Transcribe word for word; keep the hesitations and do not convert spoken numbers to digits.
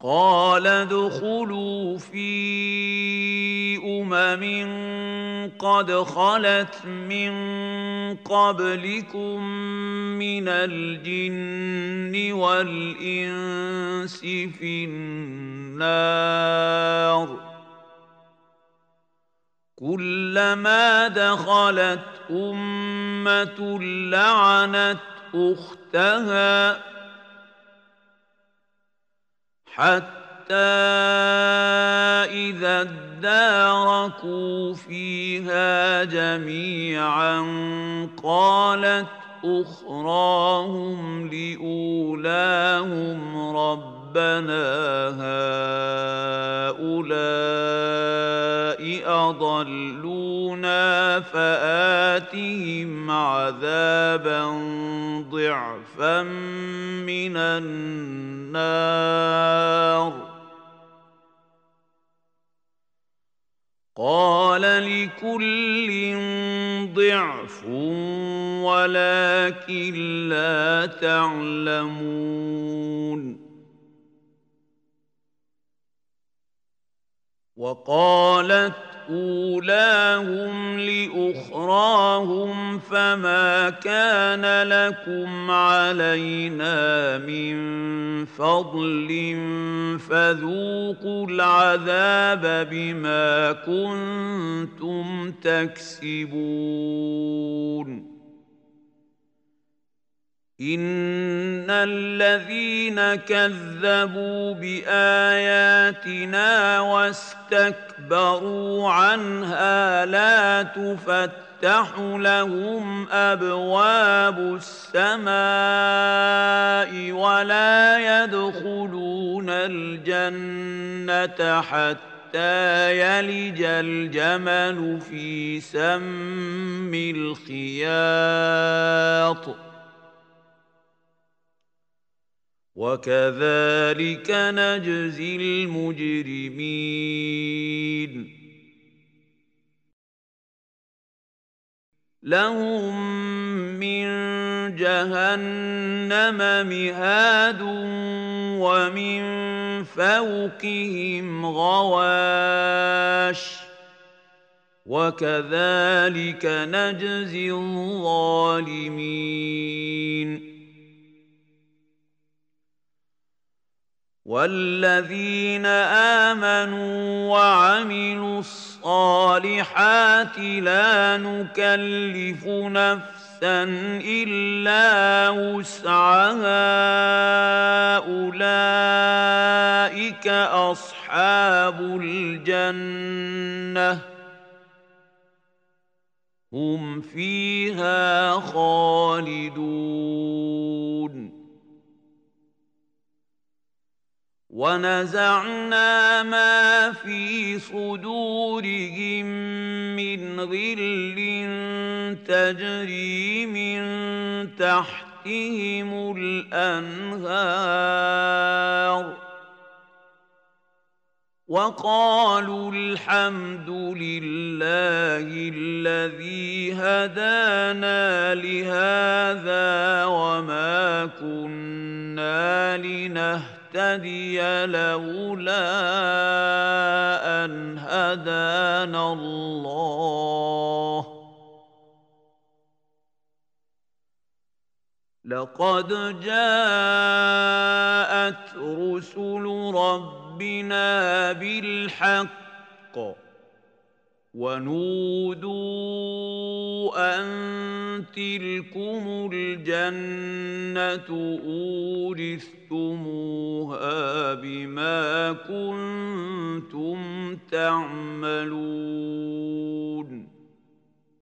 قال ادخلوا في أمم قد خلت من قبلكم من الجن والإنس في النار كلما دخلت أمة لعنت أختها حتى إذا اداركوا فيها جميعا قالت أخراهم لأولاهم ربنا هؤلاء أضلونا فآتهم عذابا ضعفا من النار قال لكل ضعف ولكن لا تعلمون وقالت أولاهم لأخراهم فما كان لكم علينا من فضل فذوقوا العذاب بما كنتم تكسبون إن الذين كذبوا بآياتنا واستكبروا عنها لا تفتح لهم أبواب السماء ولا يدخلون الجنة حتى يلج الجمل في سم الخياط وكذلك نجزي المجرمين لهم من جهنم مهاد ومن فوقهم غواش وكذلك نجزي الظالمين والذين آمنوا وعملوا الصالحات لا نكلف نفسا إلا وسعها أولئك أصحاب الجنة هم فيها خالدون ونزعنا ما في صدورهم من غل تجري من تحتهم الأنهار وقالوا الحمد لله الذي هدانا لهذا وما كنا لنهتدي تهتدي لولا أن هدانا الله لقد جاءت رسل ربنا بالحق ونودوا أن تلكم الجنة أورثتموها بما كنتم تعملون